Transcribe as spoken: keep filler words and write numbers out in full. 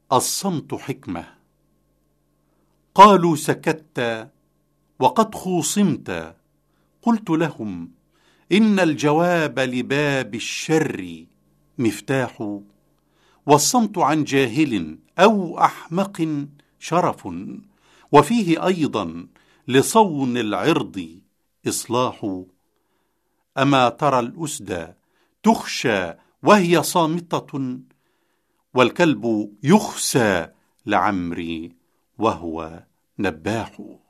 الصمت حكمة. قالوا سكت وقد خوصمت. قلت لهم إن الجواب لباب الشر مفتاح، والصمت عن جاهل أو أحمق شرف، وفيه أيضا لصون العرض إصلاح. أما ترى الأسد تخشى وهي صامتة، والكلب يخسى لعمري وهو نباح.